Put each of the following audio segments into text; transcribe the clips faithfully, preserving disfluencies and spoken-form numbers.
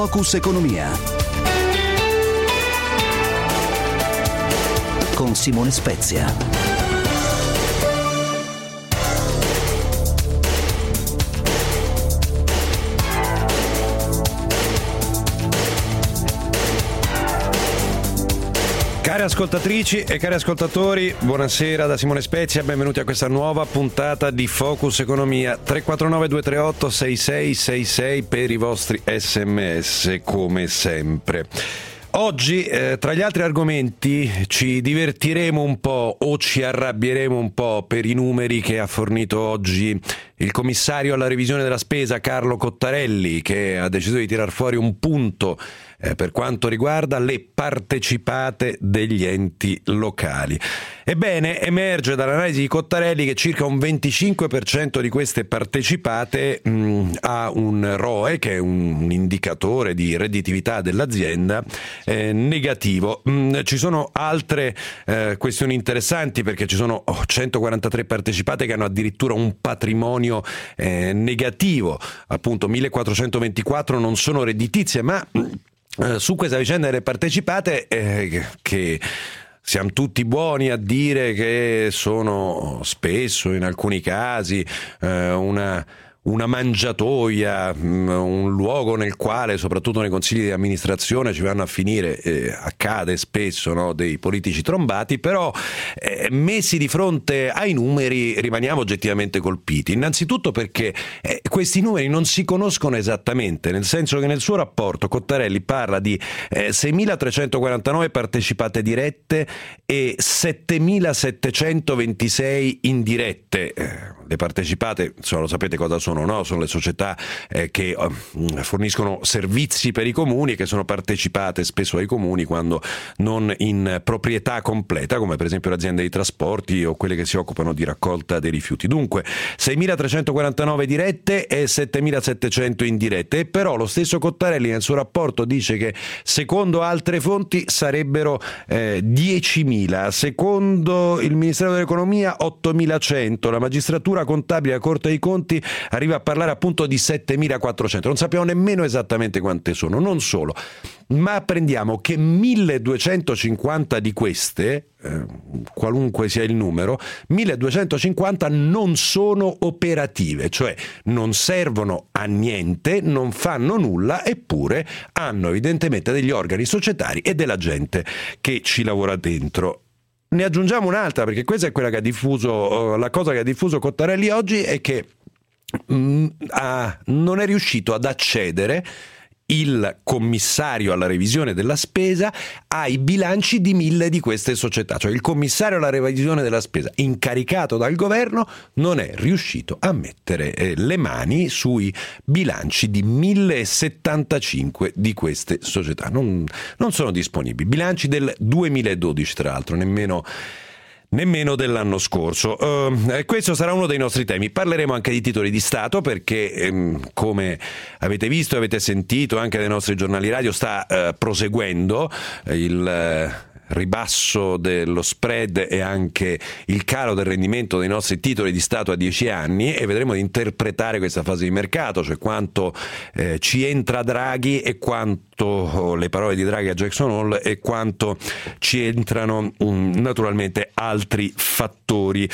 Focus Economia con Simone Spezia. Cari ascoltatrici e cari ascoltatori, buonasera da Simone Spezia, benvenuti a questa nuova puntata di Focus Economia. Tre quattro nove due tre otto sei sei sei sei per i vostri sms, come sempre. Oggi, eh, tra gli altri argomenti, ci divertiremo un po' o ci arrabbieremo un po' per i numeri che ha fornito oggi il commissario alla revisione della spesa Carlo Cottarelli, che ha deciso di tirar fuori un punto eh, per quanto riguarda le partecipate degli enti locali. Ebbene, emerge dall'analisi di Cottarelli che circa un venticinque per cento di queste partecipate mh, ha un R O E, che è un, un indicatore di redditività dell'azienda, eh, negativo. Mh, ci sono altre eh, questioni interessanti, perché ci sono oh, centoquarantatré partecipate che hanno addirittura un patrimonio eh, negativo, appunto millequattrocentoventiquattro non sono redditizie, ma eh, su questa vicenda delle partecipate eh, che siamo tutti buoni a dire che sono spesso, in alcuni casi, eh, una, una mangiatoia, un luogo nel quale, soprattutto nei consigli di amministrazione, ci vanno a finire, eh, accade spesso, no, dei politici trombati, però eh, messi di fronte ai numeri rimaniamo oggettivamente colpiti. Innanzitutto perché eh, questi numeri non si conoscono esattamente, nel senso che nel suo rapporto Cottarelli parla di eh, seimilatrecentoquarantanove partecipate dirette e settemilasettecentoventisei indirette. Eh, le partecipate, insomma, lo sapete cosa sono, no? Sono le società eh, che eh, forniscono servizi per i comuni, che sono partecipate spesso ai comuni quando non in proprietà completa, come per esempio le aziende di trasporti o quelle che si occupano di raccolta dei rifiuti. Dunque seimilatrecentoquarantanove dirette e settemilasettecento indirette, e però lo stesso Cottarelli nel suo rapporto dice che secondo altre fonti sarebbero eh, diecimila, secondo il Ministero dell'Economia ottomilacento, la magistratura contabile, la Corte dei Conti arriva a parlare appunto di settemilaquattrocento, non sappiamo nemmeno esattamente quante sono. Non solo, ma apprendiamo che milleduecentocinquanta di queste, eh, qualunque sia il numero, milleduecentocinquanta non sono operative, cioè non servono a niente, non fanno nulla, eppure hanno evidentemente degli organi societari e della gente che ci lavora dentro. Ne aggiungiamo un'altra, perché questa è quella che ha diffuso, la cosa che ha diffuso Cottarelli oggi, è che mh, ha, non è riuscito ad accedere il commissario alla revisione della spesa ai bilanci di mille di queste società. Cioè il commissario alla revisione della spesa incaricato dal governo non è riuscito a mettere eh, le mani sui bilanci di millesettantacinque di queste società. Non, non sono disponibili. Bilanci del duemiladodici, tra l'altro, nemmeno nemmeno dell'anno scorso. Uh, questo sarà uno dei nostri temi. Parleremo anche di titoli di Stato, perché ehm, come avete visto e avete sentito anche dai nostri giornali radio, sta uh, proseguendo il uh, ribasso dello spread e anche il calo del rendimento dei nostri titoli di Stato a dieci anni, e vedremo di interpretare questa fase di mercato, cioè quanto eh, ci entra Draghi e quanto oh, le parole di Draghi a Jackson Hole e quanto ci entrano um, naturalmente altri fattori.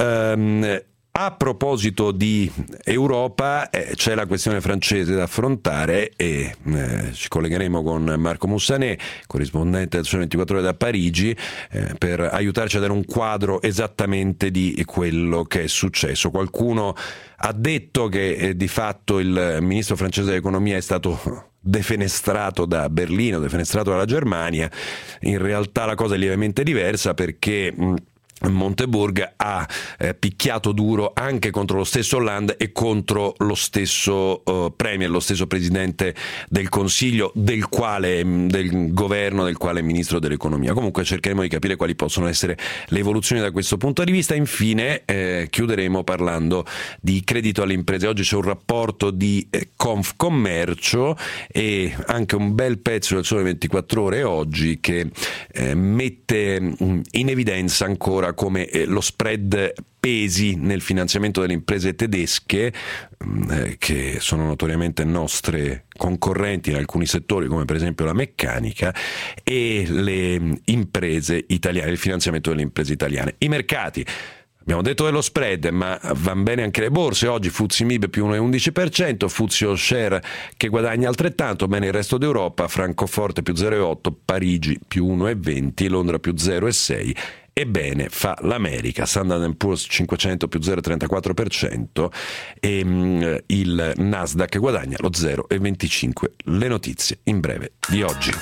Um, A proposito di Europa, eh, c'è la questione francese da affrontare e eh, ci collegheremo con Marco Mussanè, corrispondente del Sole ventiquattro Ore da Parigi, eh, per aiutarci a dare un quadro esattamente di quello che è successo. Qualcuno ha detto che eh, di fatto il ministro francese dell'economia è stato defenestrato da Berlino, defenestrato dalla Germania. In realtà la cosa è lievemente diversa, perché mh, Montebourg ha eh, picchiato duro anche contro lo stesso Hollande e contro lo stesso uh, Premier, lo stesso Presidente del Consiglio, del quale del governo, del quale è Ministro dell'Economia. Comunque cercheremo di capire quali possono essere le evoluzioni da questo punto di vista. Infine eh, chiuderemo parlando di credito alle imprese. Oggi c'è un rapporto di eh, Confcommercio e anche un bel pezzo del Sole ventiquattro Ore oggi che eh, mette in evidenza ancora come lo spread spesi nel finanziamento delle imprese tedesche, eh, che sono notoriamente nostre concorrenti in alcuni settori, come per esempio la meccanica, e le imprese italiane, il finanziamento delle imprese italiane. I mercati. Abbiamo detto dello spread, ma van bene anche le borse. Oggi F T S E M I B più uno virgola undici per cento, F T S E All Share che guadagna altrettanto, bene il resto d'Europa, Francoforte più zero virgola otto, Parigi più uno virgola venti, Londra più zero virgola sei, e bene fa l'America, Standard and Poor's cinquecento più zero virgola trentaquattro per cento e mm, il Nasdaq guadagna lo zero virgola venticinque per cento. Le notizie in breve di oggi.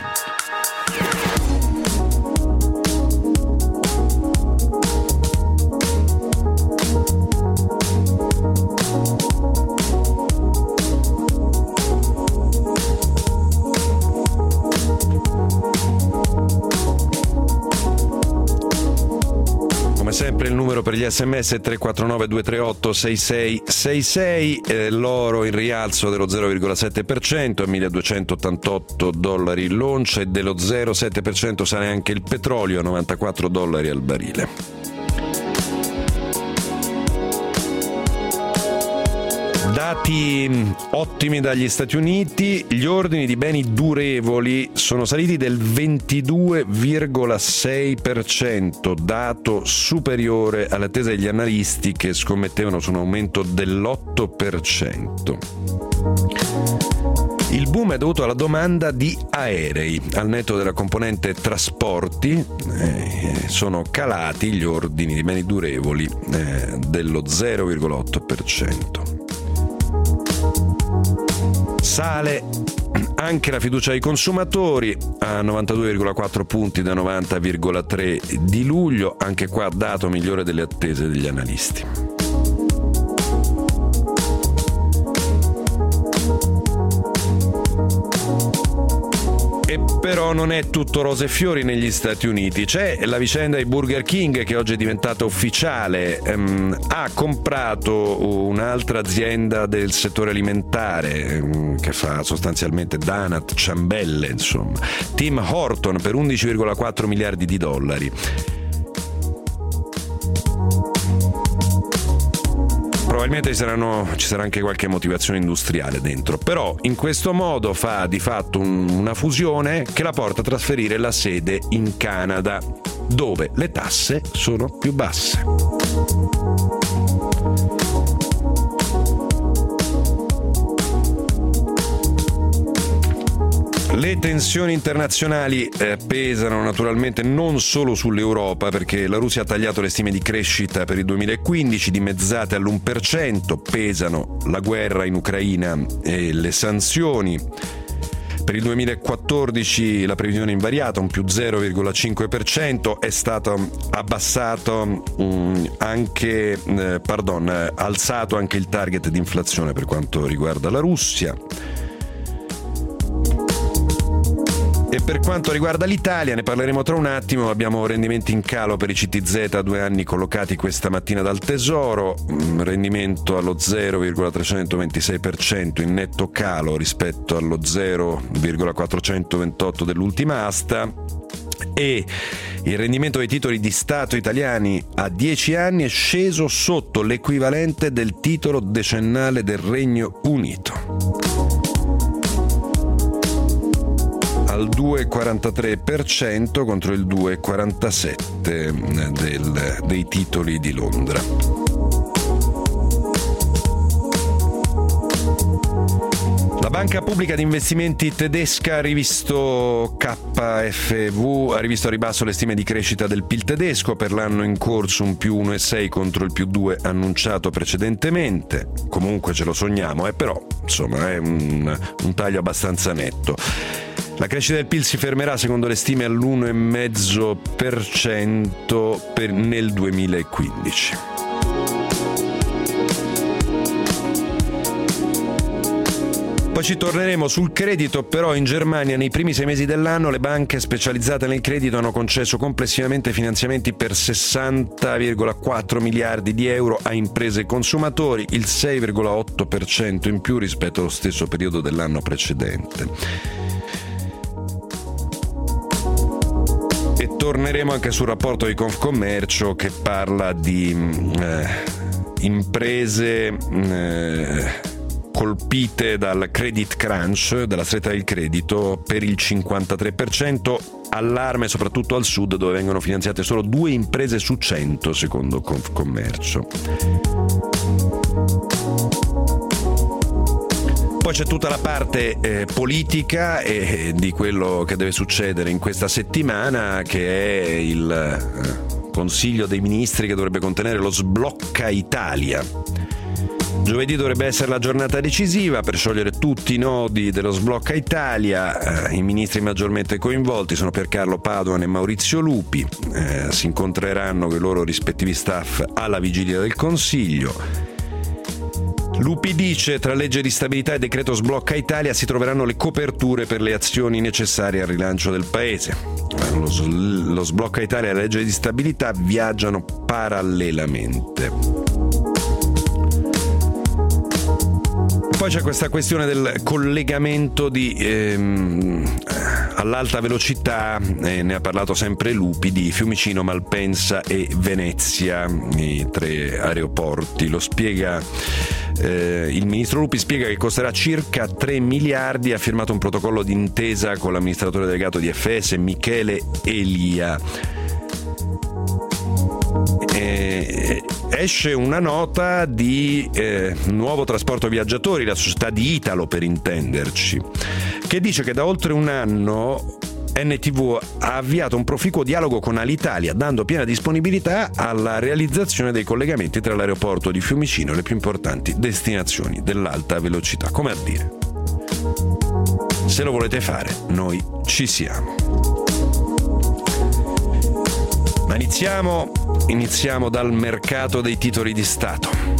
Sempre il numero per gli sms tre quattro nove due tre otto sei sei sei sei, eh, l'oro in rialzo dello zero virgola sette per cento a milleduecentottantotto dollari l'oncia, e dello zero virgola sette per cento sale anche il petrolio a novantaquattro dollari al barile. Dati ottimi dagli Stati Uniti, gli ordini di beni durevoli sono saliti del ventidue virgola sei per cento, dato superiore all'attesa degli analisti che scommettevano su un aumento dell'otto per cento. Il boom è dovuto alla domanda di aerei. Al netto della componente trasporti eh, sono calati gli ordini di beni durevoli eh, dello zero virgola otto per cento. Sale anche la fiducia dei consumatori a novantadue virgola quattro punti da novanta virgola tre di luglio, anche qua dato migliore delle attese degli analisti. E però non è tutto rose e fiori negli Stati Uniti. C'è la vicenda di Burger King, che oggi è diventata ufficiale. Ehm, ha comprato un'altra azienda del settore alimentare ehm, che fa sostanzialmente donut, ciambelle, insomma, Tim Horton, per undici virgola quattro miliardi di dollari. Probabilmente ci, saranno, ci sarà anche qualche motivazione industriale dentro, però in questo modo fa di fatto un, una fusione che la porta a trasferire la sede in Canada, dove le tasse sono più basse. Le tensioni internazionali eh, pesano naturalmente non solo sull'Europa, perché la Russia ha tagliato le stime di crescita per il duemilaquindici, dimezzate all'uno per cento, pesano la guerra in Ucraina e le sanzioni. Per il duemilaquattordici la previsione è invariata, un più zero virgola cinque per cento, è stato abbassato um, anche, eh, pardon, eh, alzato anche il target di inflazione per quanto riguarda la Russia. E per quanto riguarda l'Italia, ne parleremo tra un attimo, abbiamo rendimenti in calo per i C T Z a due anni collocati questa mattina dal Tesoro, rendimento allo zero virgola trecentoventisei per cento in netto calo rispetto allo zero virgola quattrocentoventotto dell'ultima asta, e il rendimento dei titoli di Stato italiani a dieci anni è sceso sotto l'equivalente del titolo decennale del Regno Unito, al due virgola quarantatré per cento contro il due virgola quarantasette per cento del, dei titoli di Londra. La banca pubblica di investimenti tedesca ha rivisto K F W, ha rivisto a ribasso le stime di crescita del P I L tedesco per l'anno in corso, un più uno virgola sei contro il più due annunciato precedentemente. Comunque ce lo sogniamo, eh, però insomma è un, un taglio abbastanza netto. La crescita del P I L si fermerà, secondo le stime, all'uno virgola cinque per cento per nel duemilaquindici. Poi ci torneremo sul credito, però in Germania nei primi sei mesi dell'anno le banche specializzate nel credito hanno concesso complessivamente finanziamenti per sessanta virgola quattro miliardi di euro a imprese e consumatori, il sei virgola otto per cento in più rispetto allo stesso periodo dell'anno precedente. torneremo anche sul rapporto di Confcommercio che parla di eh, imprese eh, colpite dal credit crunch, dalla stretta del credito, per il cinquantatré per cento, allarme soprattutto al sud dove vengono finanziate solo due imprese su cento secondo Confcommercio. Poi c'è tutta la parte eh, politica e di quello che deve succedere in questa settimana, che è il eh, Consiglio dei Ministri che dovrebbe contenere lo sblocca Italia. Giovedì dovrebbe essere la giornata decisiva per sciogliere tutti i nodi dello sblocca Italia. Eh, I ministri maggiormente coinvolti sono Piercarlo Padoan e Maurizio Lupi. Eh, si incontreranno con i loro rispettivi staff alla vigilia del Consiglio. Lupi dice: tra legge di stabilità e decreto sblocca Italia si troveranno le coperture per le azioni necessarie al rilancio del paese. Lo, lo sblocca Italia e la legge di stabilità viaggiano parallelamente. Poi c'è questa questione del collegamento di, ehm, all'alta velocità, eh, ne ha parlato sempre Lupi, di Fiumicino, Malpensa e Venezia, i tre aeroporti. Lo spiega eh, il ministro Lupi, spiega che costerà circa tre miliardi, ha firmato un protocollo d'intesa con l'amministratore delegato di F S Michele Elia. Eh, esce una nota di eh, Nuovo Trasporto Viaggiatori, la società di Italo per intenderci, che dice che da oltre un anno N T V ha avviato un proficuo dialogo con Alitalia, dando piena disponibilità alla realizzazione dei collegamenti tra l'aeroporto di Fiumicino e le più importanti destinazioni dell'alta velocità. Come a dire, se lo volete fare, noi ci siamo. Ma iniziamo, iniziamo dal mercato dei titoli di Stato.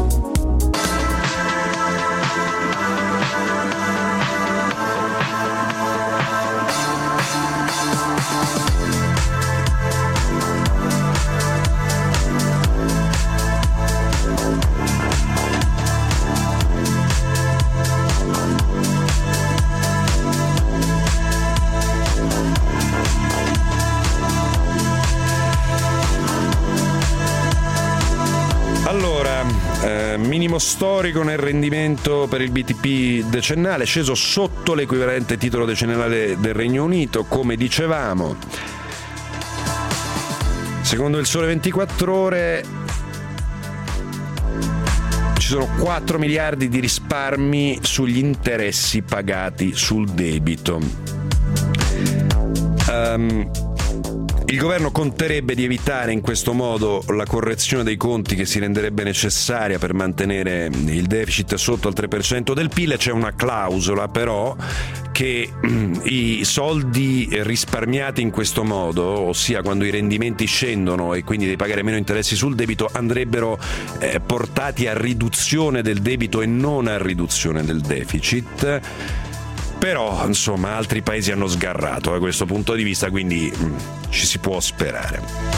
Minimo storico nel rendimento per il B T P decennale, sceso sotto l'equivalente titolo decennale del Regno Unito, come dicevamo. Secondo il Sole ventiquattro Ore ci sono quattro miliardi di risparmi sugli interessi pagati sul debito. Um, Il governo conterebbe di evitare in questo modo la correzione dei conti che si renderebbe necessaria per mantenere il deficit sotto al tre per cento del P I L. C'è una clausola però che i soldi risparmiati in questo modo, ossia quando i rendimenti scendono e quindi devi pagare meno interessi sul debito, andrebbero eh, portati a riduzione del debito e non a riduzione del deficit. Però, insomma, altri paesi hanno sgarrato da questo punto di vista, quindi mh, ci si può sperare.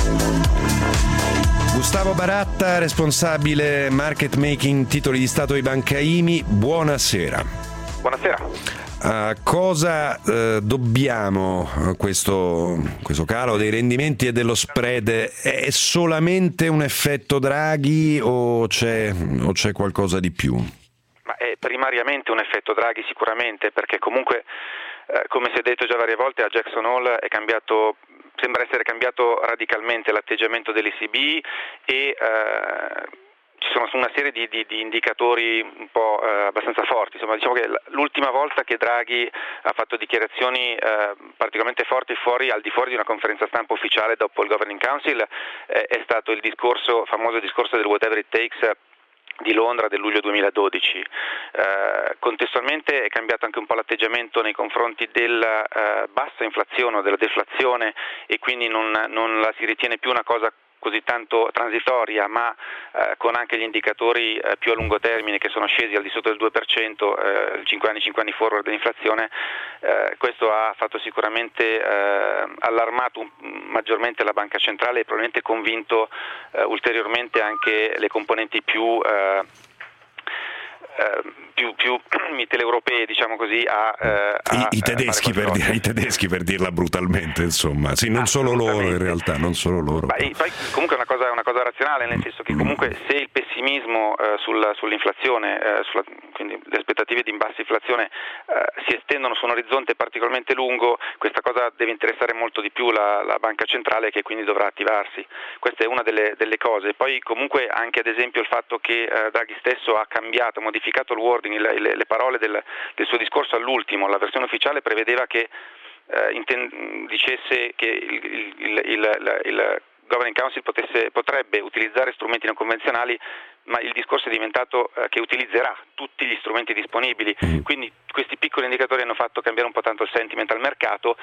Gustavo Baratta, responsabile market making titoli di Stato di Banca I M I, buonasera. Buonasera. A cosa eh, dobbiamo questo, questo calo dei rendimenti e dello spread? È solamente un effetto Draghi o c'è, o c'è qualcosa di più? Ma è primariamente un effetto Draghi sicuramente, perché comunque eh, come si è detto già varie volte a Jackson Hole è cambiato, sembra essere cambiato radicalmente l'atteggiamento dell'E C B e eh, ci sono una serie di, di, di indicatori un po' eh, abbastanza forti. Insomma, diciamo che l'ultima volta che Draghi ha fatto dichiarazioni eh, particolarmente forti fuori, al di fuori di una conferenza stampa ufficiale dopo il Governing Council eh, è stato il discorso, famoso discorso del whatever it takes di Londra del luglio duemiladodici. Eh, contestualmente è cambiato anche un po' l'atteggiamento nei confronti della eh, bassa inflazione o della deflazione, e quindi non, non la si ritiene più una cosa così tanto transitoria, ma eh, con anche gli indicatori eh, più a lungo termine che sono scesi al di sotto del due per cento, eh, cinque anni, cinque anni forward dell'inflazione. Eh, questo ha fatto sicuramente eh, allarmato un, maggiormente la Banca Centrale e probabilmente convinto eh, ulteriormente anche le componenti più eh, eh, più, più mitteleuropee, diciamo così, a, eh, a I, i tedeschi per dire, i tedeschi per dirla brutalmente, insomma, sì, non solo loro in realtà, non solo loro. Ma, poi comunque è una cosa, una cosa razionale, nel senso che comunque se il pessimismo eh, sul, sull'inflazione, eh, sulla, quindi le aspettative di bassa inflazione eh, si estendono su un orizzonte particolarmente lungo, questa cosa deve interessare molto di più la, la banca centrale, che quindi dovrà attivarsi. Questa è una delle, delle cose. Poi comunque anche ad esempio il fatto che eh, Draghi stesso ha cambiato, modificato il wording, le, le, le parole del, del suo discorso all'ultimo, la versione ufficiale prevedeva che eh, inten- dicesse che il, il, il, il, il Governing Council potesse, potrebbe utilizzare strumenti non convenzionali, ma il discorso è diventato eh, che utilizzerà tutti gli strumenti disponibili, quindi questi piccoli indicatori hanno fatto cambiare un po' tanto il sentiment al mercato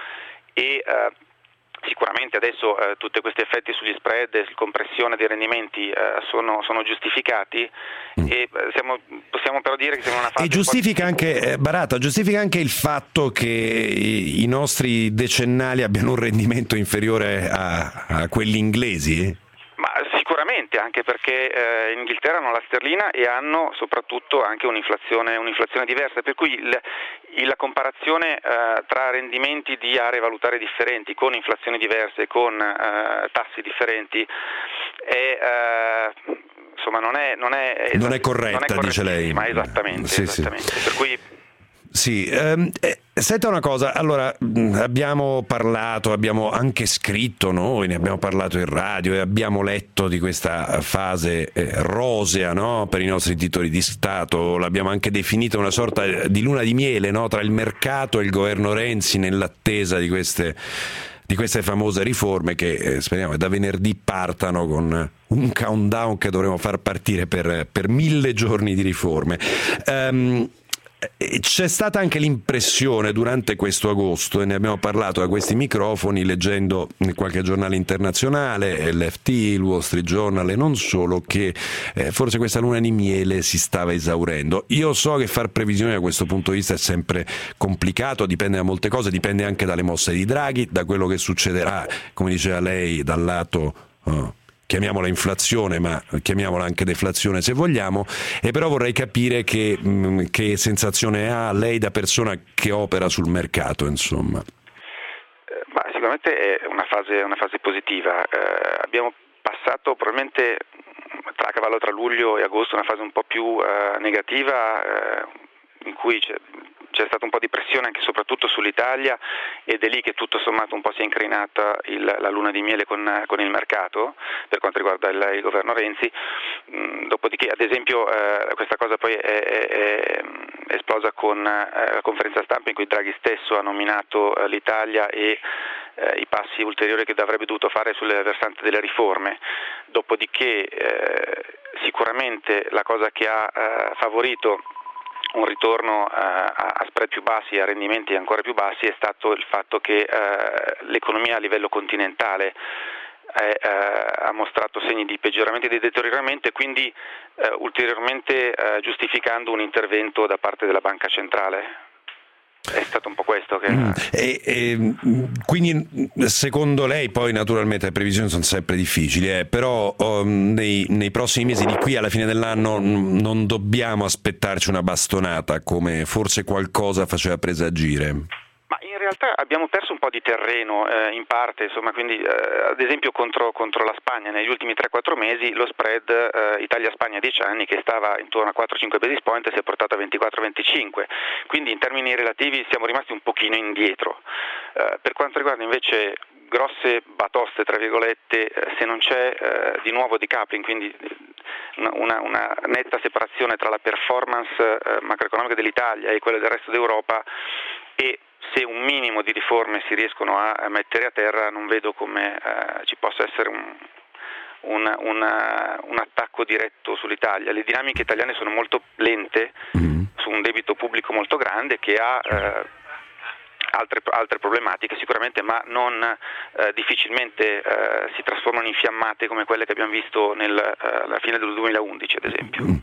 e eh, sicuramente adesso eh, tutti questi effetti sugli spread, compressione dei rendimenti eh, sono, sono giustificati mm. e eh, siamo, possiamo però dire che siamo in una fase... E giustifica anche, eh, Baratta, giustifica anche il fatto che i, i nostri decennali abbiano un rendimento inferiore a, a quelli inglesi? Ma sicuramente, anche perché eh, in Inghilterra hanno la sterlina e hanno soprattutto anche un'inflazione, un'inflazione diversa, per cui il, il, la comparazione eh, tra rendimenti di aree valutarie differenti, con inflazioni diverse, con eh, tassi differenti, è, eh, insomma non è, non è, non è corretta, non è dice lei. Ma esattamente, sì, esattamente. Sì. Per cui Sì, ehm, eh, senta una cosa, allora abbiamo parlato, abbiamo anche scritto noi, ne abbiamo parlato in radio e abbiamo letto di questa fase eh, rosea, no? Per i nostri titoli di Stato, l'abbiamo anche definita una sorta di luna di miele, no? Tra il mercato e il governo Renzi nell'attesa di queste, di queste famose riforme che eh, speriamo da venerdì partano con un countdown che dovremo far partire per, per mille giorni di riforme. Um, C'è stata anche l'impressione durante questo agosto, e ne abbiamo parlato da questi microfoni leggendo qualche giornale internazionale, l'F T, il Wall Street Journal e non solo, che eh, forse questa luna di miele si stava esaurendo. Io so che far previsioni da questo punto di vista è sempre complicato, dipende da molte cose, dipende anche dalle mosse di Draghi, da quello che succederà, come diceva lei, dal lato... Oh, chiamiamola inflazione, ma chiamiamola anche deflazione se vogliamo, e però vorrei capire che, mh, che sensazione ha lei da persona che opera sul mercato, insomma. Eh, ma sicuramente è una fase, una fase positiva. Eh, abbiamo passato probabilmente tra a cavallo tra luglio e agosto una fase un po' più eh, negativa, eh, in cui c'è c'è stata un po' di pressione anche soprattutto sull'Italia, ed è lì che tutto sommato un po' si è incrinata il, la luna di miele con, con il mercato per quanto riguarda il, il governo Renzi. Mm, dopodiché ad esempio eh, questa cosa poi è, è, è esplosa con eh, la conferenza stampa in cui Draghi stesso ha nominato eh, l'Italia e eh, i passi ulteriori che avrebbe dovuto fare sul versante delle riforme. Dopodiché eh, sicuramente la cosa che ha eh, favorito un ritorno uh, a spread più bassi e a rendimenti ancora più bassi è stato il fatto che uh, l'economia a livello continentale è, uh, ha mostrato segni di peggioramento e di deterioramento, e quindi uh, ulteriormente uh, giustificando un intervento da parte della banca centrale. È stato un po' questo che... Mm. E, e, quindi secondo lei, poi naturalmente le previsioni sono sempre difficili, eh, però um, nei, nei prossimi mesi, di qui alla fine dell'anno, n- non dobbiamo aspettarci una bastonata come forse qualcosa faceva presagire? Ma in realtà abbiamo perso un po' di terreno eh, in parte, insomma, quindi eh, ad esempio contro, contro la Spagna negli ultimi tre quattro mesi lo spread eh, Italia-Spagna a dieci anni, che stava intorno a quattro cinque basis point, si è portato a ventiquattro venticinque, quindi in termini relativi siamo rimasti un pochino indietro. Eh, per quanto riguarda invece grosse batoste tra virgolette, eh, se non c'è eh, di nuovo decoupling, quindi una, una, una netta separazione tra la performance eh, macroeconomica dell'Italia e quella del resto d'Europa, e se un minimo di riforme si riescono a mettere a terra, non vedo come eh, ci possa essere un, un, un, un attacco diretto sull'Italia. Le dinamiche italiane sono molto lente, mm. su un debito pubblico molto grande che ha eh, altre, altre problematiche sicuramente, ma non eh, difficilmente eh, si trasformano in fiammate come quelle che abbiamo visto nella eh, fine del duemilaundici, ad esempio. Mm.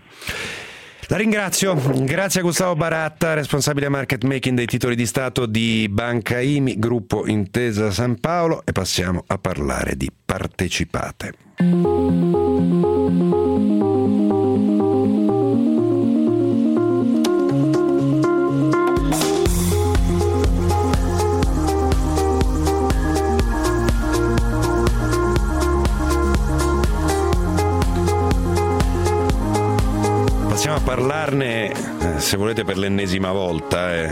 La ringrazio, grazie a Gustavo Baratta, responsabile market making dei titoli di Stato di Banca I M I, gruppo Intesa San Paolo, e passiamo a parlare di partecipate. Thank, parlarne, eh, se volete, per l'ennesima volta. Eh.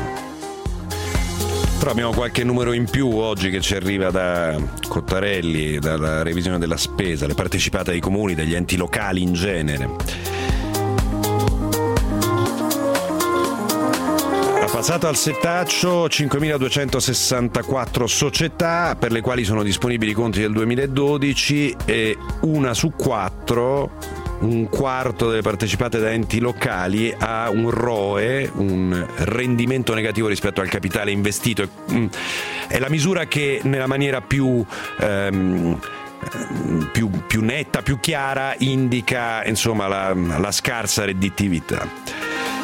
Però abbiamo qualche numero in più oggi che ci arriva da Cottarelli, dalla revisione della spesa, le partecipate dei comuni, degli enti locali in genere. Passato al setaccio, cinquemiladuecentosessantaquattro società per le quali sono disponibili i conti del duemiladodici e una su quattro, un quarto delle partecipate da enti locali, ha un R O E, un rendimento negativo rispetto al capitale investito. È la misura che nella maniera più... Ehm, più, più netta, più chiara, indica insomma la, la scarsa redditività.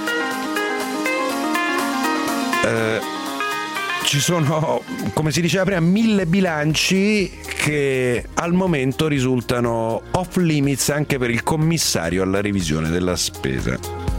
Eh, ci sono, come si diceva prima, mille bilanci che al momento risultano off limits anche per il commissario alla revisione della spesa.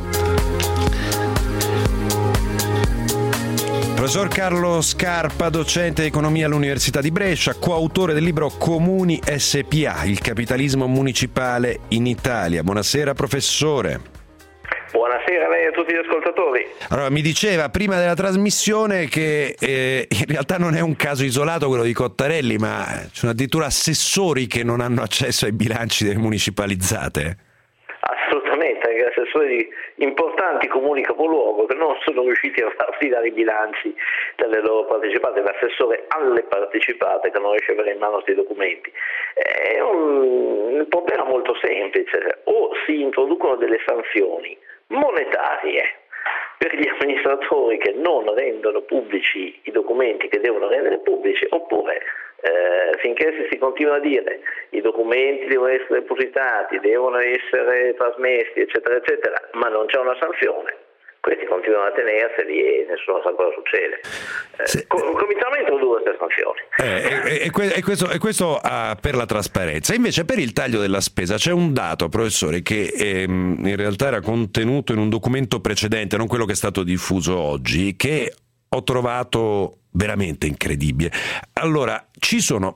Professor Carlo Scarpa, docente di economia all'Università di Brescia, coautore del libro Comuni S P A, il capitalismo municipale in Italia. Buonasera professore. Buonasera a lei e a tutti gli ascoltatori. Allora, mi diceva prima della trasmissione che eh, in realtà non è un caso isolato quello di Cottarelli, ma ci sono addirittura assessori che non hanno accesso ai bilanci delle municipalizzate. Assolutamente, anche assessori di importanti comuni capoluogo che non sono riusciti a farsi dare i bilanci delle loro partecipate, l'assessore alle partecipate che non riesce a avere in mano questi documenti. È un, un problema molto semplice: o si introducono delle sanzioni monetarie per gli amministratori che non rendono pubblici i documenti che devono rendere pubblici, oppure eh, finché si continua a dire i documenti devono essere depositati, devono essere trasmessi, eccetera eccetera, ma non c'è una sanzione, questi continuano a tenerseli e nessuno sa cosa succede. Eh, sì. com- cominciamo a introdurre queste sanzioni. Eh, e, e, e questo, e questo ah, per la trasparenza. Invece per il taglio della spesa c'è un dato, professore, che ehm, in realtà era contenuto in un documento precedente, non quello che è stato diffuso oggi, che ho trovato veramente incredibile. Allora, ci sono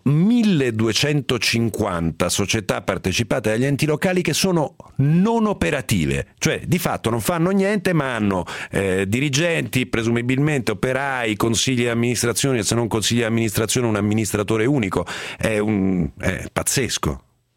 milleduecentocinquanta società partecipate dagli enti locali che sono non operative, cioè di fatto non fanno niente, ma hanno eh, dirigenti, presumibilmente operai, consigli di amministrazione, se non consigli di amministrazione un amministratore unico. È, un, è pazzesco.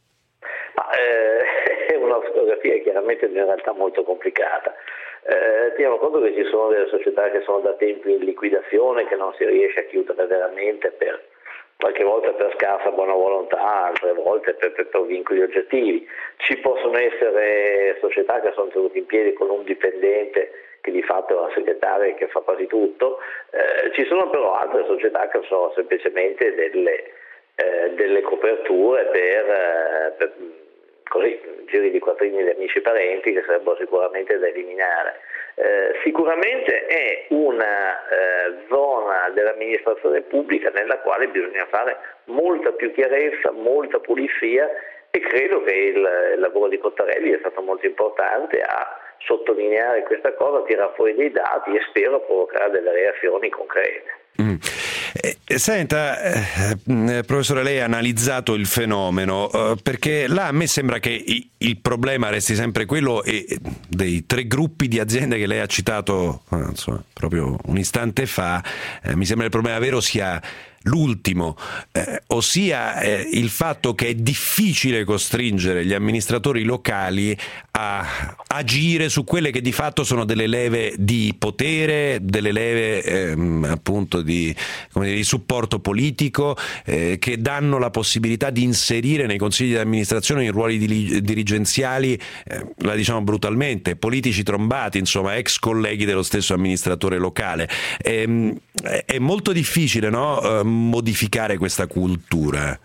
Ma, eh, è una fotografia chiaramente in realtà molto complicata. Eh, teniamo conto che ci sono delle società che sono da tempo in liquidazione, che non si riesce a chiudere veramente, per qualche volta per scarsa buona volontà, altre volte per, per, per vincoli oggettivi. Ci possono essere società che sono tenute in piedi con un dipendente che di fatto è una segretaria che fa quasi tutto. Eh, ci sono però altre società che sono semplicemente delle, eh, delle coperture per, eh, per così, giri di quattrini di amici e parenti che sarebbero sicuramente da eliminare. Eh, sicuramente è una eh, zona dell'amministrazione pubblica nella quale bisogna fare molta più chiarezza, molta pulizia, e credo che il, il lavoro di Cottarelli è stato molto importante a sottolineare questa cosa, tirare fuori dei dati e spero provocherà delle reazioni concrete. Mm. Eh, senta, eh, professore, lei ha analizzato il fenomeno, eh, perché là a me sembra che i, il problema resti sempre quello e, dei tre gruppi di aziende che lei ha citato eh, insomma, proprio un istante fa. Eh, mi sembra il problema vero sia l'ultimo, eh, ossia eh, il fatto che è difficile costringere gli amministratori locali a agire su quelle che di fatto sono delle leve di potere, delle leve ehm, appunto di, come dire, di supporto politico, eh, che danno la possibilità di inserire nei consigli di amministrazione in ruoli di, dirigenziali, eh, la diciamo brutalmente, politici trombati, insomma ex colleghi dello stesso amministratore locale. Ehm, è molto difficile, no? Modificare questa cultura.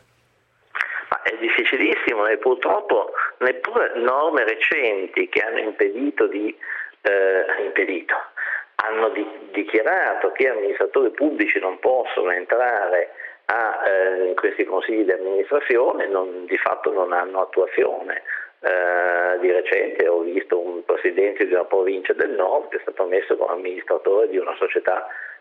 Ma è difficilissimo e purtroppo neppure norme recenti che hanno impedito di eh, impedito hanno di, dichiarato che amministratori pubblici non possono entrare a, eh, in questi consigli di amministrazione, non, di fatto non hanno attuazione. Eh, di recente ho visto un presidente di una provincia del nord che è stato messo come amministratore di una società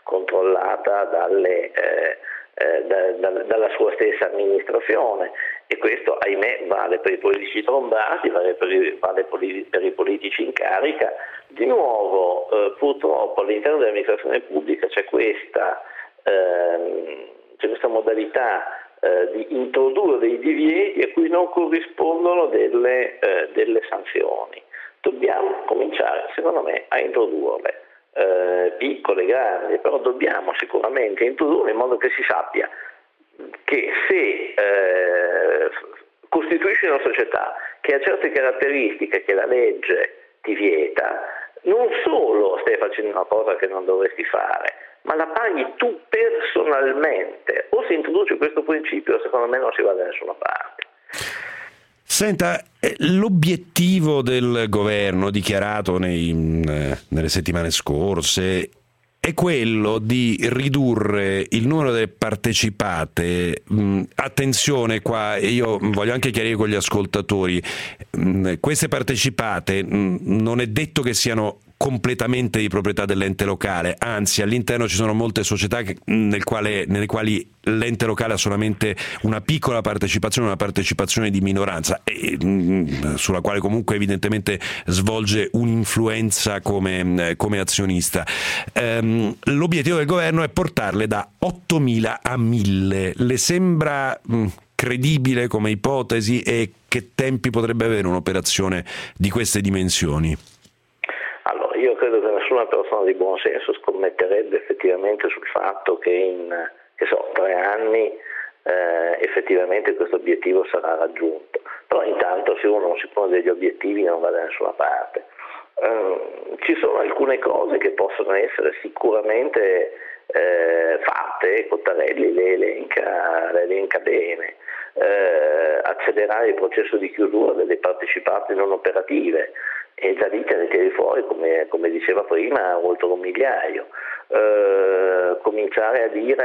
controllata dalle, eh, eh, da, da, dalla sua stessa amministrazione, e questo ahimè vale per i politici trombati, vale per i, vale per i politici in carica. Di nuovo eh, purtroppo all'interno dell'amministrazione pubblica c'è questa, ehm, c'è questa modalità eh, di introdurre dei divieti a cui non corrispondono delle, eh, delle sanzioni. Dobbiamo cominciare, secondo me, a introdurle, eh, piccole, grandi, però dobbiamo sicuramente introdurle in modo che si sappia che se eh, costituisci una società che ha certe caratteristiche che la legge ti vieta, non solo stai facendo una cosa che non dovresti fare, ma la paghi tu personalmente. O si introduce questo principio, secondo me non si va da nessuna parte. Senta, l'obiettivo del governo dichiarato nei, eh, nelle settimane scorse è quello di ridurre il numero delle partecipate. Mh, attenzione qua, io voglio anche chiarire con gli ascoltatori, mh, queste partecipate mh, non è detto che siano completamente di proprietà dell'ente locale, anzi all'interno ci sono molte società che, nel quale, nelle quali l'ente locale ha solamente una piccola partecipazione, una partecipazione di minoranza, e, mh, sulla quale comunque evidentemente svolge un'influenza come, come azionista. Ehm, l'obiettivo del governo è portarle da ottomila a mille. Le sembra mh, credibile come ipotesi, e che tempi potrebbe avere un'operazione di queste dimensioni? Io credo che nessuna persona di buon senso scommetterebbe effettivamente sul fatto che in che so, tre anni eh, effettivamente questo obiettivo sarà raggiunto. Però intanto se uno non si pone degli obiettivi non va da nessuna parte. Um, ci sono alcune cose che possono essere sicuramente eh, fatte, Cottarelli le elenca, le elenca bene. Eh, accelerare il processo di chiusura delle partecipate non operative, e già lì te ne tiri fuori, come, come diceva prima, oltre un migliaio. Eh, cominciare a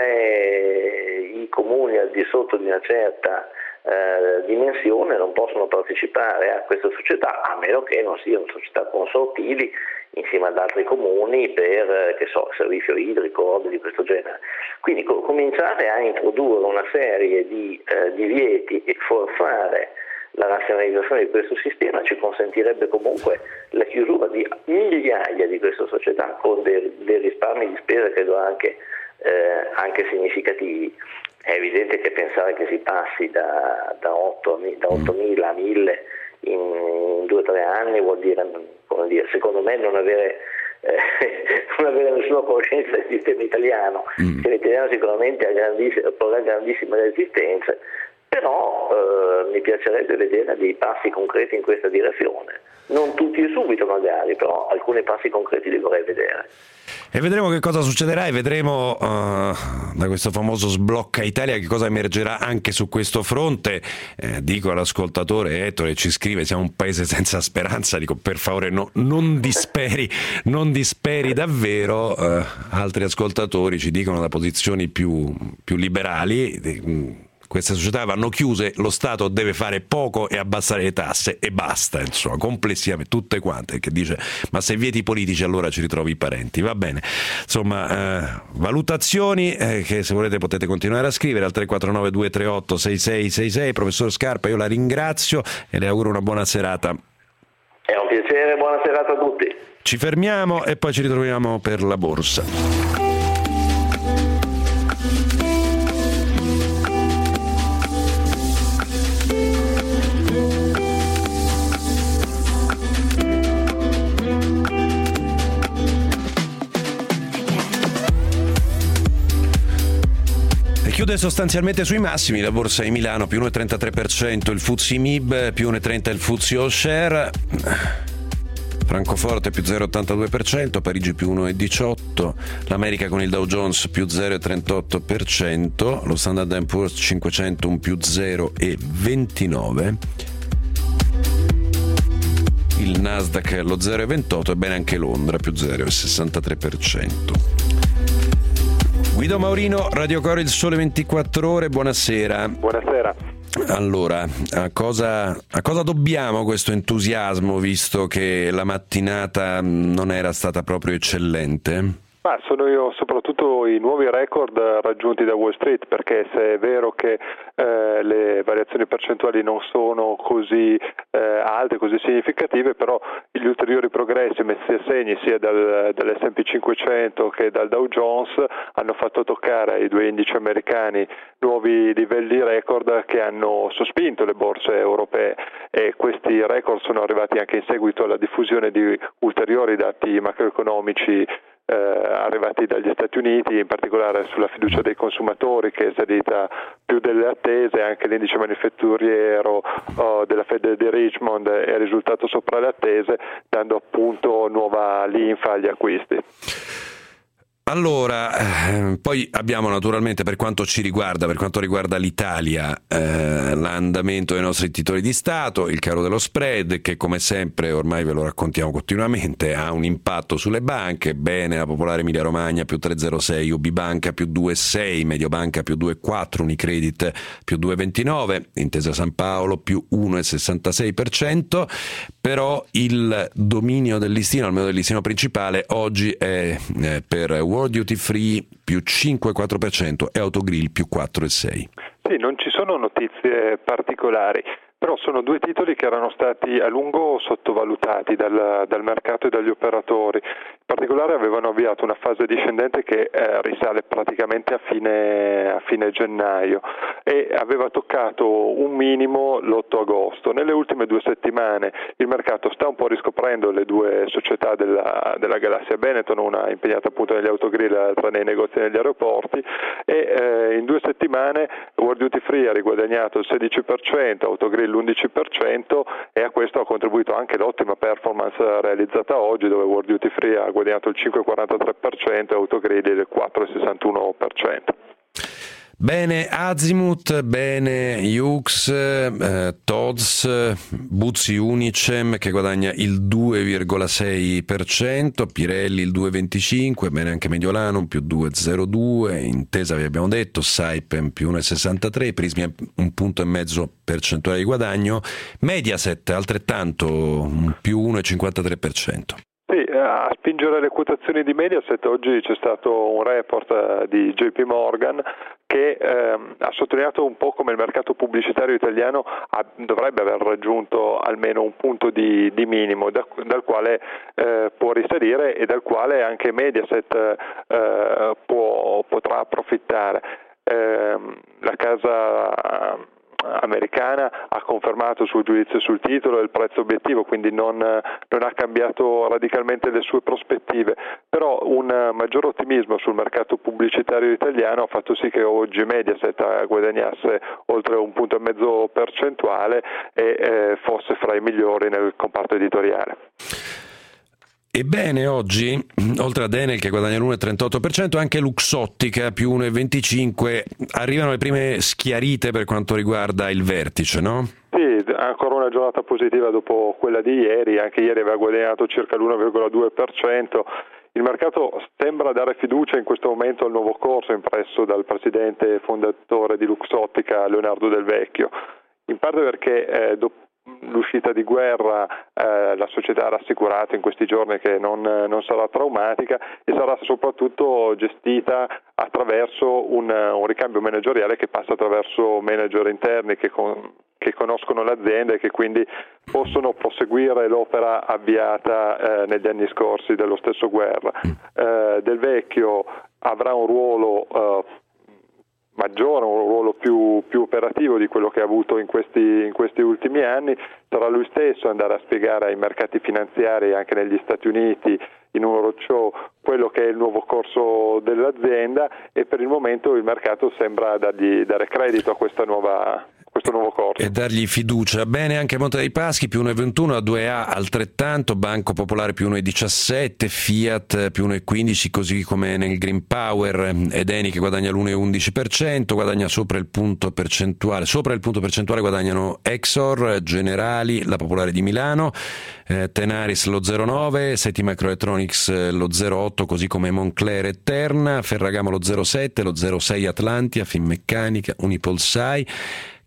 dire i comuni al di sotto di una certa eh, dimensione non possono partecipare a queste società, a meno che non siano società consortili insieme ad altri comuni per, che so, servizio idrico, robe di questo genere. Quindi co- cominciare a introdurre una serie di eh, divieti e forzare la razionalizzazione di questo sistema ci consentirebbe comunque la chiusura di migliaia di queste società con dei, dei risparmi di spesa credo anche, eh, anche significativi. È evidente che pensare che si passi da, da, ottomila a mille in, in due o tre anni vuol dire, come dire, secondo me non avere, eh, non avere nessuna conoscenza del sistema italiano. Mm. L'italiano sicuramente ha grandissime, avrà grandissime resistenze, però eh, mi piacerebbe vedere dei passi concreti in questa direzione. Non tutti e subito magari, però alcuni passi concreti li vorrei vedere. E vedremo che cosa succederà, e vedremo uh, da questo famoso sblocca Italia che cosa emergerà anche su questo fronte. Eh, dico all'ascoltatore Ettore, ci scrive: siamo un paese senza speranza. Dico, per favore no, non disperi, non disperi davvero. Uh, altri ascoltatori ci dicono da posizioni più, più liberali: di, queste società vanno chiuse, lo Stato deve fare poco e abbassare le tasse e basta, insomma, complessivamente, tutte quante, che dice, ma se vieti i politici allora ci ritrovi i parenti. Va bene, insomma, eh, valutazioni eh, che se volete potete continuare a scrivere al tre quattro nove due tre otto sei sei sei sei. Professor Scarpa, io la ringrazio e le auguro una buona serata. È un piacere, buona serata a tutti. Ci fermiamo e poi ci ritroviamo per la borsa. Chiude sostanzialmente sui massimi la borsa di Milano, più uno virgola trentatré per cento il F T S E M I B, più uno virgola trenta il F T S E All Share, Francoforte più zero virgola ottantadue per cento, Parigi più uno virgola diciotto per cento, l'America con il Dow Jones più zero virgola trentotto per cento, lo Standard and Poor's cinquecento un più zero virgola ventinove per cento, il Nasdaq lo zero virgola ventotto per cento e bene anche Londra più zero virgola sessantatré per cento. Guido Maurino, Radio Coro, Il Sole ventiquattro Ore, buonasera. Buonasera. Allora, a cosa, a cosa dobbiamo questo entusiasmo, visto che la mattinata non era stata proprio eccellente? Ma sono io soprattutto i nuovi record raggiunti da Wall Street, perché se è vero che eh, le variazioni percentuali non sono così eh, alte, così significative, però gli ulteriori progressi messi a segni sia dal, dall'esse and pi cinquecento che dal Dow Jones hanno fatto toccare ai due indici americani nuovi livelli record che hanno sospinto le borse europee, e questi record sono arrivati anche in seguito alla diffusione di ulteriori dati macroeconomici Eh, arrivati dagli Stati Uniti, in particolare sulla fiducia dei consumatori, che è salita più delle attese. Anche l'indice manifatturiero oh, della Fed di Richmond è risultato sopra le attese, dando appunto nuova linfa agli acquisti. Allora, eh, poi abbiamo naturalmente, per quanto ci riguarda, per quanto riguarda l'Italia, eh, l'andamento dei nostri titoli di Stato, il caro dello spread, che come sempre, ormai ve lo raccontiamo continuamente, ha un impatto sulle banche. Bene, la Popolare Emilia Romagna più tre virgola zero sei, U B Banca più due virgola sei, Mediobanca più due virgola quattro, Unicredit più due virgola ventinove, Intesa San Paolo più uno virgola sessantasei per cento, però il dominio del listino, almeno del listino principale, oggi è eh, per World Duty Free più cinque virgola quattro per cento e Autogrill più quattro virgola sei. Sì, non ci sono notizie particolari, però sono due titoli che erano stati a lungo sottovalutati dal, dal mercato e dagli operatori. In particolare avevano avviato una fase discendente che eh, risale praticamente a fine, a fine gennaio e aveva toccato un minimo l'otto agosto. Nelle ultime due settimane il mercato sta un po' riscoprendo le due società della, della galassia Benetton, una impegnata appunto negli autogrill e l'altra nei negozi e negli aeroporti, e eh, in due settimane World Duty Free ha riguadagnato il sedici per cento, Autogrill l'undici per cento, e a questo ha contribuito anche l'ottima performance realizzata oggi, dove World Duty Free ha guadagnato il cinque virgola quarantatré per cento e Autogrill il quattro virgola sessantuno per cento. Bene Azimut, bene Yux, eh, T O D S, Buzzi Unicem che guadagna il due virgola sei per cento, Pirelli il due virgola venticinque per cento, bene anche Mediolanum più due virgola zero due per cento, Intesa vi abbiamo detto, Saipem più uno virgola sessantatré per cento, Prismi un punto e mezzo percentuale di guadagno, Mediaset altrettanto più uno virgola cinquantatré per cento. Sì, a spingere le quotazioni di Mediaset oggi c'è stato un report di J P Morgan che ehm, ha sottolineato un po' come il mercato pubblicitario italiano ha, dovrebbe aver raggiunto almeno un punto di, di minimo da, dal quale eh, può risalire e dal quale anche Mediaset eh, può, potrà approfittare. Eh, la casa americana ha confermato il suo giudizio sul titolo e il prezzo obiettivo, quindi non, non ha cambiato radicalmente le sue prospettive, però un maggior ottimismo sul mercato pubblicitario italiano ha fatto sì che oggi Mediaset guadagnasse oltre un punto e mezzo percentuale e eh, fosse fra i migliori nel comparto editoriale. Ebbene, oggi, oltre ad Enel che guadagna l'uno virgola trentotto per cento, anche Luxottica più uno virgola venticinque per cento, arrivano le prime schiarite per quanto riguarda il vertice, no? Sì, ancora una giornata positiva dopo quella di ieri, anche ieri aveva guadagnato circa l'uno virgola due per cento. Il mercato sembra dare fiducia in questo momento al nuovo corso impresso dal presidente e fondatore di Luxottica, Leonardo Del Vecchio, in parte perché eh, dopo l'uscita di guerra eh, la società ha rassicurato in questi giorni che non, non sarà traumatica e sarà soprattutto gestita attraverso un, un ricambio manageriale che passa attraverso manager interni che, con, che conoscono l'azienda e che quindi possono proseguire l'opera avviata eh, negli anni scorsi dello stesso guerra. Eh, Del Vecchio avrà un ruolo eh, maggiore, un ruolo più, più operativo di quello che ha avuto in questi, in questi ultimi anni. Sarà lui stesso andare a spiegare ai mercati finanziari anche negli Stati Uniti in un roadshow quello che è il nuovo corso dell'azienda e per il momento il mercato sembra dargli, dare credito a questa nuova questo nuovo corso. E dargli fiducia. Bene anche Monte dei Paschi più uno virgola ventuno, A due A altrettanto, Banco Popolare più uno virgola diciassette, Fiat più uno virgola quindici, così come nel Green Power, ed Eni che guadagna l'uno virgola undici per cento, guadagna sopra il punto percentuale, sopra il punto percentuale guadagnano Exor, Generali, la Popolare di Milano, eh, Tenaris lo zero virgola nove, Seti Microelectronics lo zero virgola otto, così come Moncler e Terna, Ferragamo lo zero virgola sette, lo zero virgola sei Atlantia, Finmeccanica, Unipolsai,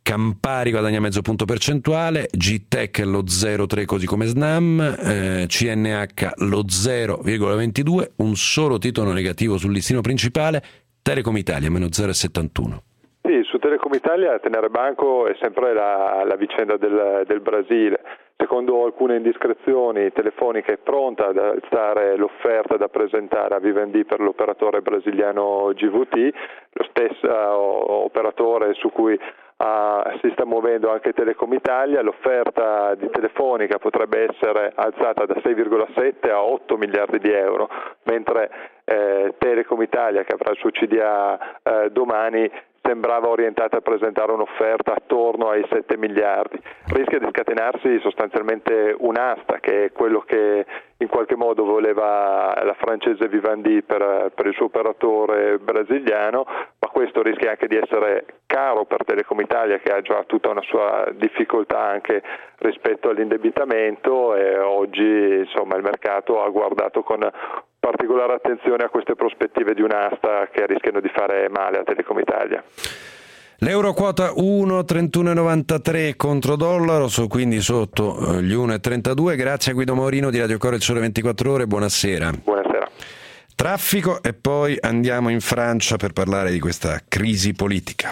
Campari guadagna mezzo punto percentuale, G T E C lo zero virgola tre così come Snam, eh, C N H lo zero virgola ventidue, un solo titolo negativo sul listino principale, Telecom Italia meno zero virgola settantuno. Sì, su Telecom Italia a tenere banco è sempre la, la vicenda del, del Brasile. Secondo alcune indiscrezioni, Telefonica è pronta ad alzare l'offerta da presentare a Vivendi per l'operatore brasiliano G V T, lo stesso operatore su cui Uh, si sta muovendo anche Telecom Italia. L'offerta di Telefonica potrebbe essere alzata da sei virgola sette a otto miliardi di euro, mentre eh, Telecom Italia, che avrà il suo C D A eh, domani, sembrava orientata a presentare un'offerta attorno ai sette miliardi. Rischia di scatenarsi sostanzialmente un'asta, che è quello che in qualche modo voleva la francese Vivendi per, per il suo operatore brasiliano, ma questo rischia anche di essere caro per Telecom Italia, che ha già tutta una sua difficoltà anche rispetto all'indebitamento, e oggi insomma il mercato ha guardato con particolare attenzione a queste prospettive di un'asta che rischiano di fare male a Telecom Italia. L'euro quota uno virgola trentuno novantatré contro dollaro, quindi sotto gli uno virgola trentadue. Grazie a Guido Maurino di Radio Core Il Sole ventiquattro Ore, buonasera. Buonasera. Traffico e poi andiamo in Francia per parlare di questa crisi politica.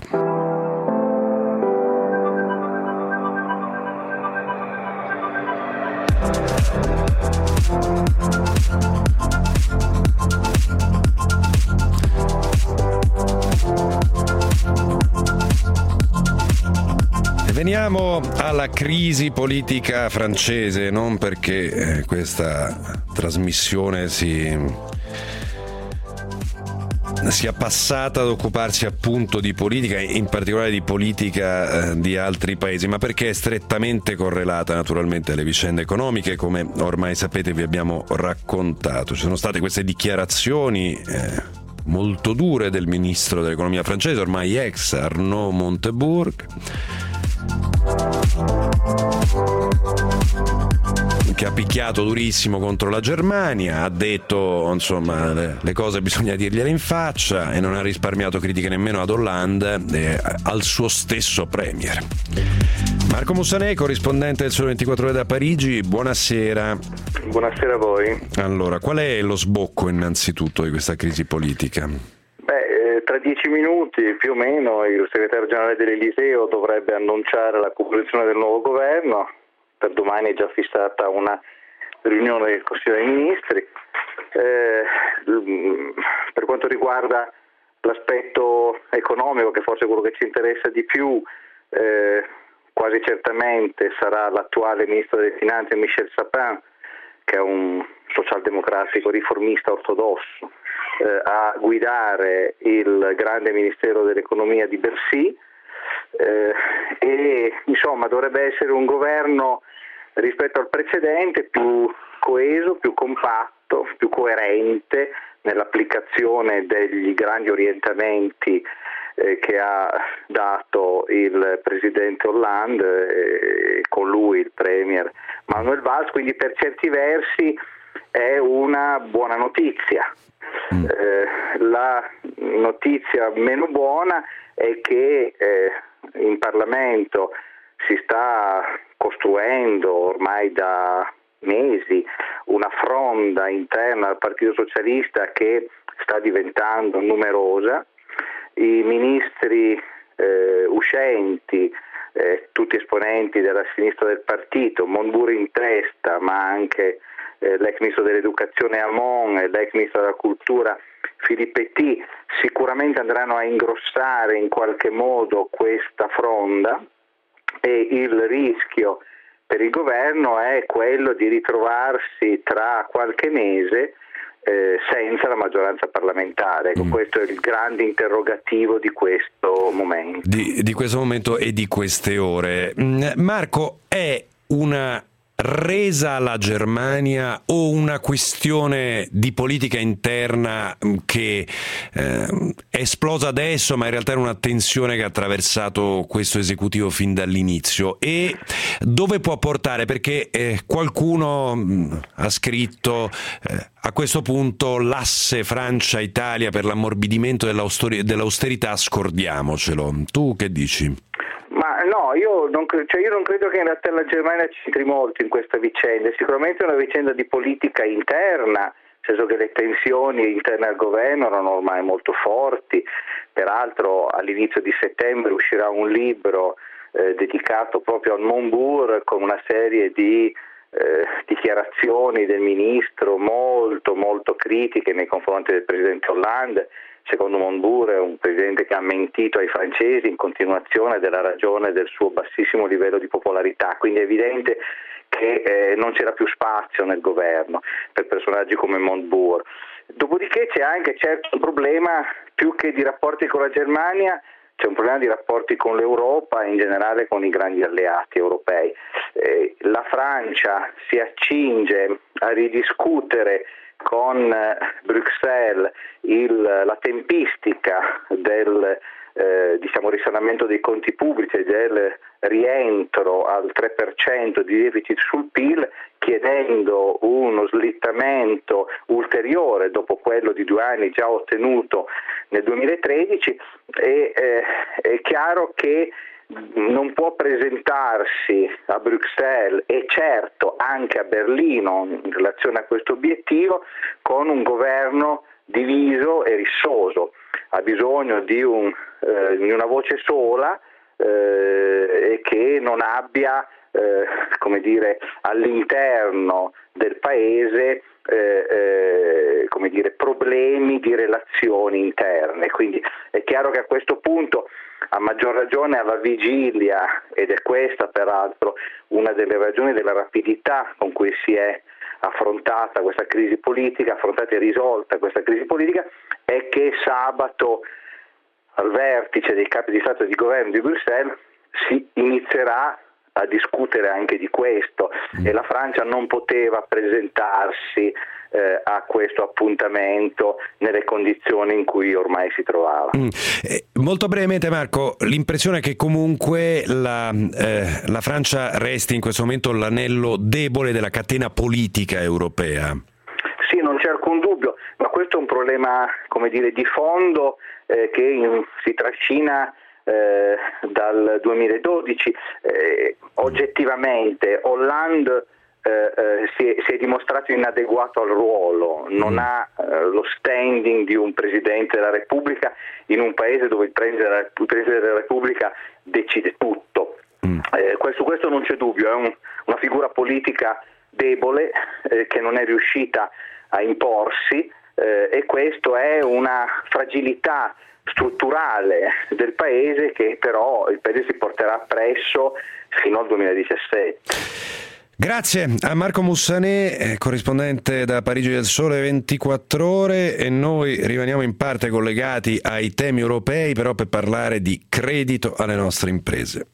Veniamo alla crisi politica francese, non perché eh, questa trasmissione si sia passata ad occuparsi appunto di politica, in particolare di politica eh, di altri paesi, ma perché è strettamente correlata naturalmente alle vicende economiche, come ormai sapete vi abbiamo raccontato. Ci sono state queste dichiarazioni eh, molto dure del ministro dell'economia francese, ormai ex, Arnaud Montebourg, che ha picchiato durissimo contro la Germania, ha detto insomma le, le cose bisogna dirgliele in faccia e non ha risparmiato critiche nemmeno ad Hollande e al suo stesso premier. Marco Mussanè, corrispondente del Sole ventiquattro Ore da Parigi, buonasera. Buonasera a voi. Allora, qual è lo sbocco innanzitutto di questa crisi politica? Beh, tra dieci minuti più o meno il segretario generale dell'Eliseo dovrebbe annunciare la composizione del nuovo governo. Per domani è già fissata una riunione del Consiglio dei Ministri. Eh, per quanto riguarda l'aspetto economico, che forse è quello che ci interessa di più, eh, quasi certamente sarà l'attuale ministro delle Finanze Michel Sapin, che è un socialdemocratico riformista ortodosso, eh, a guidare il grande Ministero dell'Economia di Bercy. Eh, e insomma dovrebbe essere un governo rispetto al precedente più coeso, più compatto, più coerente nell'applicazione degli grandi orientamenti eh, che ha dato il presidente Hollande e con lui il premier Manuel Valls, quindi per certi versi è una buona notizia. Eh, la notizia meno buona è che eh, in Parlamento si sta costruendo ormai da mesi una fronda interna al Partito Socialista che sta diventando numerosa. I ministri eh, uscenti, eh, tutti esponenti della sinistra del partito, Montebourg in testa, ma anche eh, l'ex ministro dell'Educazione Hamon e l'ex ministro della Cultura Filippetti, sicuramente andranno a ingrossare in qualche modo questa fronda, e il rischio per il governo è quello di ritrovarsi tra qualche mese eh, senza la maggioranza parlamentare. Ecco, mm. Questo è il grande interrogativo di questo momento. Di, di questo momento e di queste ore. Marco, è una resa alla Germania o una questione di politica interna che eh, è esplosa adesso, ma in realtà era una tensione che ha attraversato questo esecutivo fin dall'inizio? E dove può portare? Perché eh, qualcuno mh, ha scritto eh, a questo punto l'asse Francia-Italia per l'ammorbidimento dell'austerità, scordiamocelo. Tu che dici? Ma no, io non, cioè io non credo che in realtà la Germania c'entri molto in questa vicenda, sicuramente è una vicenda di politica interna, nel senso che le tensioni interne al governo erano ormai molto forti, peraltro all'inizio di settembre uscirà un libro eh, dedicato proprio al Montebourg con una serie di eh, dichiarazioni del ministro molto molto critiche nei confronti del presidente Hollande. Secondo Montebourg è un presidente che ha mentito ai francesi in continuazione della ragione del suo bassissimo livello di popolarità, quindi è evidente che eh, non c'era più spazio nel governo per personaggi come Montebourg. Dopodiché c'è anche certo un problema, più che di rapporti con la Germania, c'è un problema di rapporti con l'Europa e in generale con i grandi alleati europei. Eh, la Francia si accinge a ridiscutere con Bruxelles il, la tempistica del eh, diciamo, risanamento dei conti pubblici e del rientro al tre per cento di deficit sul P I L, chiedendo uno slittamento ulteriore dopo quello di due anni già ottenuto nel duemilatredici. E, eh, è chiaro che non può presentarsi a Bruxelles e certo anche a Berlino in relazione a questo obiettivo con un governo diviso e rissoso. Ha bisogno di, un, eh, di una voce sola eh, e che non abbia eh, come dire, all'interno del paese eh, eh, come dire, problemi di relazioni interne. Quindi è chiaro che a questo punto, a maggior ragione alla vigilia, ed è questa peraltro una delle ragioni della rapidità con cui si è affrontata questa crisi politica, affrontata e risolta questa crisi politica, è che sabato al vertice dei capi di Stato e di Governo di Bruxelles si inizierà a discutere anche di questo e la Francia non poteva presentarsi eh, a questo appuntamento nelle condizioni in cui ormai si trovava. Mm. Eh, molto brevemente Marco, l'impressione è che comunque la, eh, la Francia resti in questo momento l'anello debole della catena politica europea. Sì, non c'è alcun dubbio, ma questo è un problema, come dire, di fondo eh, che in, si trascina Eh, dal duemiladodici. Eh, oggettivamente Hollande eh, eh, si, è, si è dimostrato inadeguato al ruolo, non mm. ha eh, lo standing di un Presidente della Repubblica in un paese dove il Presidente della Repubblica decide tutto. Mm. Eh, su questo non c'è dubbio, è un, una figura politica debole eh, che non è riuscita a imporsi eh, e questo è una fragilità strutturale del paese che però il paese si porterà appresso fino al duemiladiciassette. Grazie a Marco Mussanè, corrispondente da Parigi del Sole ventiquattro Ore, e noi rimaniamo in parte collegati ai temi europei però per parlare di credito alle nostre imprese.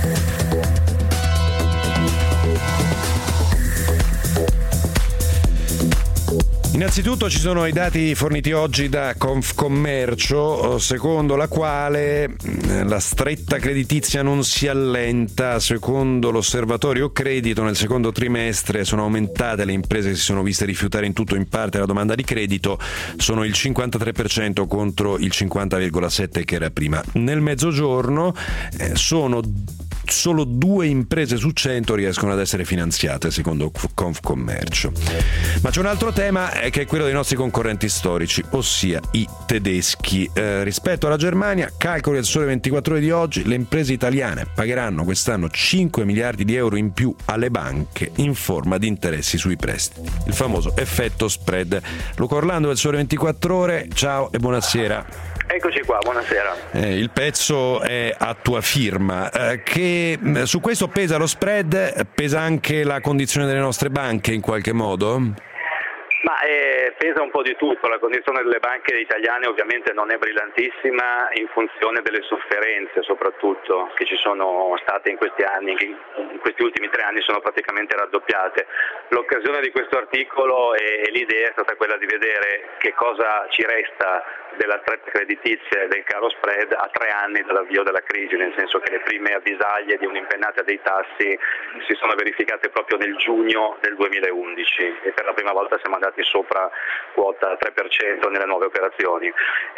Innanzitutto ci sono i dati forniti oggi da Confcommercio, secondo la quale la stretta creditizia non si allenta. Secondo l'osservatorio credito, nel secondo trimestre sono aumentate le imprese che si sono viste rifiutare in tutto o in parte la domanda di credito, sono il cinquantatré per cento contro il cinquanta virgola sette per cento che era prima. Nel mezzogiorno eh, sono solo due imprese su cento riescono ad essere finanziate, secondo Confcommercio. Ma c'è un altro tema eh, che è quello dei nostri concorrenti storici, ossia i tedeschi. Eh, rispetto alla Germania, calcoli del Sole ventiquattro Ore di oggi, le imprese italiane pagheranno quest'anno cinque miliardi di euro in più alle banche in forma di interessi sui prestiti. Il famoso effetto spread. Luca Orlando del Sole ventiquattro Ore, ciao e buonasera. Eccoci qua, buonasera. Eh, il pezzo è a tua firma. Eh, che su questo pesa lo spread, pesa anche la condizione delle nostre banche in qualche modo? Ma eh, pesa un po' di tutto, la condizione delle banche italiane ovviamente non è brillantissima in funzione delle sofferenze soprattutto che ci sono state in questi anni, che in questi ultimi tre anni sono praticamente raddoppiate. L'occasione di questo articolo e, e l'idea è stata quella di vedere che cosa ci resta della stretta creditizia e del caro spread a tre anni dall'avvio della crisi, nel senso che le prime avvisaglie di un'impennata dei tassi si sono verificate proprio nel giugno del duemilaundici e per la prima volta siamo andati andati sopra quota tre per cento nelle nuove operazioni.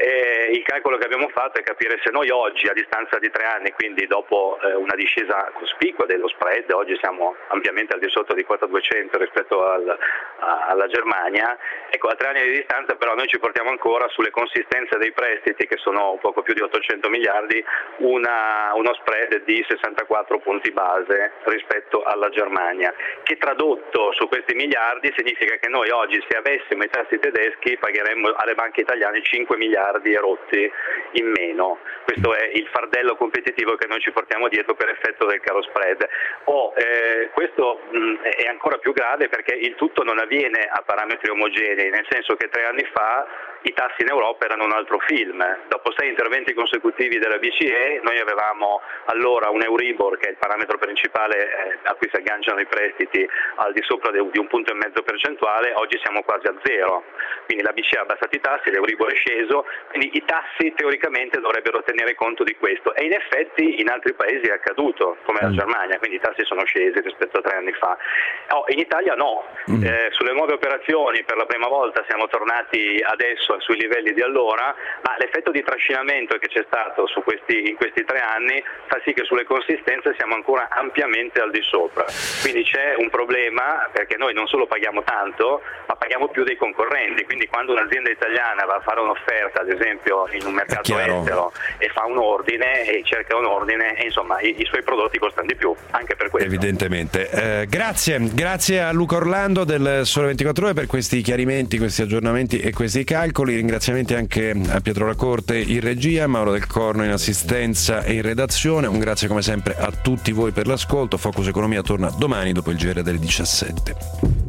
E il calcolo che abbiamo fatto è capire se noi oggi, a distanza di tre anni, quindi dopo eh, una discesa cospicua dello spread, oggi siamo ampiamente al di sotto di quota duecento rispetto al, a, alla Germania, ecco, a tre anni di distanza però noi ci portiamo ancora sulle consistenze dei prestiti, che sono poco più di ottocento miliardi, una, uno spread di sessantaquattro punti base rispetto alla Germania, che tradotto su questi miliardi significa che noi oggi, se avessimo i tassi tedeschi, pagheremmo alle banche italiane cinque miliardi e rotti in meno. Questo è il fardello competitivo che noi ci portiamo dietro per effetto del caro spread. Oh, eh, questo mh, è ancora più grave perché il tutto non avviene a parametri omogenei, nel senso che tre anni fa i tassi in Europa erano un altro film. Dopo sei interventi consecutivi della B C E noi avevamo allora un Euribor, che è il parametro principale eh, a cui si agganciano i prestiti, al di sopra de, di un punto e mezzo percentuale. Oggi siamo quasi a zero, quindi la B C E ha abbassato i tassi, l'Euribor è sceso, quindi i tassi teoricamente dovrebbero tenere conto di questo, e in effetti in altri paesi è accaduto, come la Germania, quindi i tassi sono scesi rispetto a tre anni fa. Oh, in Italia no, mm. eh, sulle nuove operazioni per la prima volta siamo tornati adesso sui livelli di allora, ma l'effetto di trascinamento che c'è stato su questi, in questi tre anni fa sì che sulle consistenze siamo ancora ampiamente al di sopra. Quindi c'è un problema, perché noi non solo paghiamo tanto, ma paghiamo più dei concorrenti. Quindi quando un'azienda italiana va a fare un'offerta, ad esempio in un mercato estero, e fa un ordine e cerca un ordine, e insomma i, i suoi prodotti costano di più, anche per questo. Evidentemente. Eh, grazie, grazie a Luca Orlando del Sole ventiquattro Ore per questi chiarimenti, questi aggiornamenti e questi calcoli. Ringraziamenti anche a Pietro Lacorte in regia, Mauro Del Corno in assistenza e in redazione. Un grazie come sempre a tutti voi per l'ascolto. Focus Economia torna domani dopo il G R delle diciassette.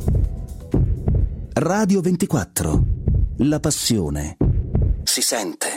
Radio ventiquattro. La passione si sente.